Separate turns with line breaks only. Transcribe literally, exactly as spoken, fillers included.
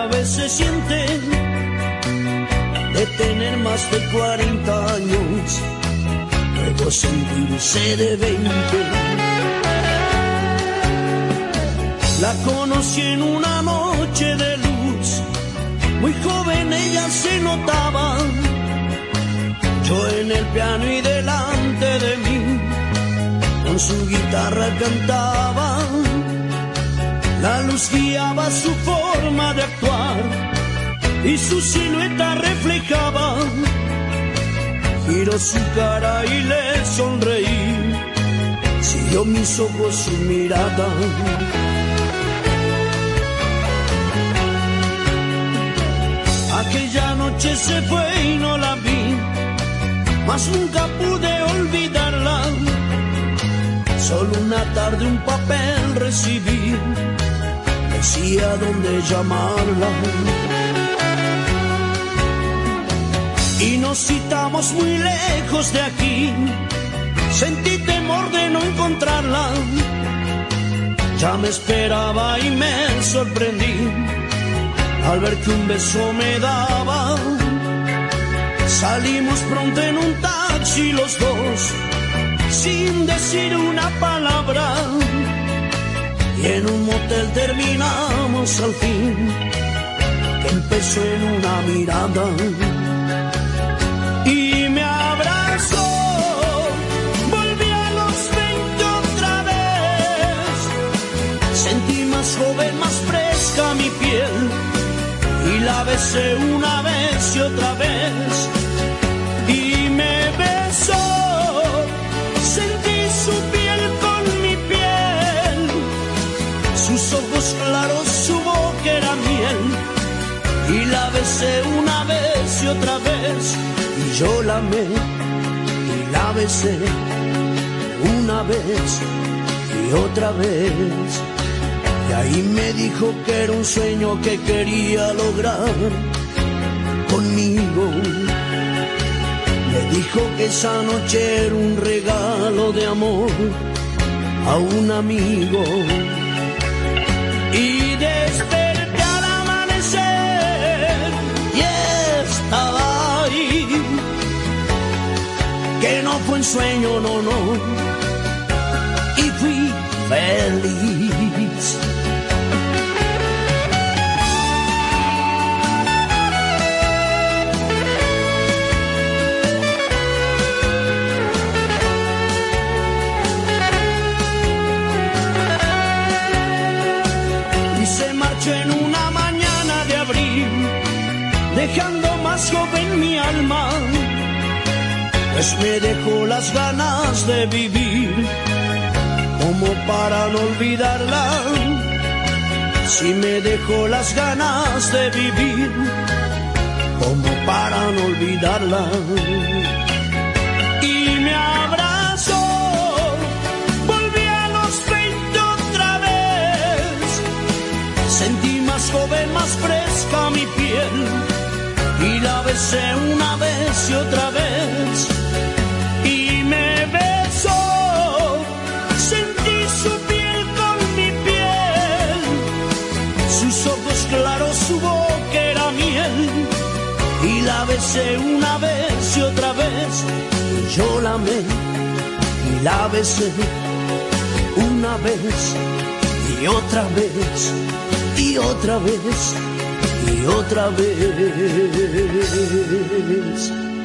vez se siente de tener más de cuarenta años, luego sentirse de veinte. La conocí en una noche de luz, muy joven ella se notaba, yo en el piano y delante de mí con su guitarra cantaba. La luz guiaba su forma de actuar y su silueta reflejaba. Giró su cara y le sonreí, siguió mis ojos su mirada. Aquella noche se fue y no la vi, mas nunca pude olvidarla. Solo una tarde un papel recibí, decía dónde llamarla. Y nos citamos muy lejos de aquí, sentí temor de no encontrarla. Ya me esperaba y me sorprendí al ver que un beso me daba. Salimos pronto en un taxi los dos, sin decir una palabra, y en un motel terminamos al fin, que empezó en una mirada. Y me abrazó, volví a los veinte otra vez, sentí más joven, más fresca mi piel, y la besé una vez y otra vez, y me besó. Sentí su piel con mi piel, sus ojos claros, su boca era miel, y la besé una vez y otra vez, y yo la amé y la besé una vez y otra vez. Y ahí me dijo que era un sueño que quería lograr conmigo. Me dijo que esa noche era un regalo de amor a un amigo. Y desperté al amanecer y estaba ahí, que no fue un sueño, no, no, y fui feliz. En una mañana de abril, dejando más joven mi alma, pues me dejó las ganas de vivir, como para no olvidarla. Si me dejó las ganas de vivir, como para no olvidarla. Y me abrazó, volví a los veinte otra vez, sentí más joven, más fresca mi piel, y la besé una vez y otra vez, y me besó. Sentí su piel con mi piel, sus ojos claros, su boca era miel, y la besé una vez y otra vez, y yo la amé y la besé una vez y otra vez, y otra vez, y otra vez.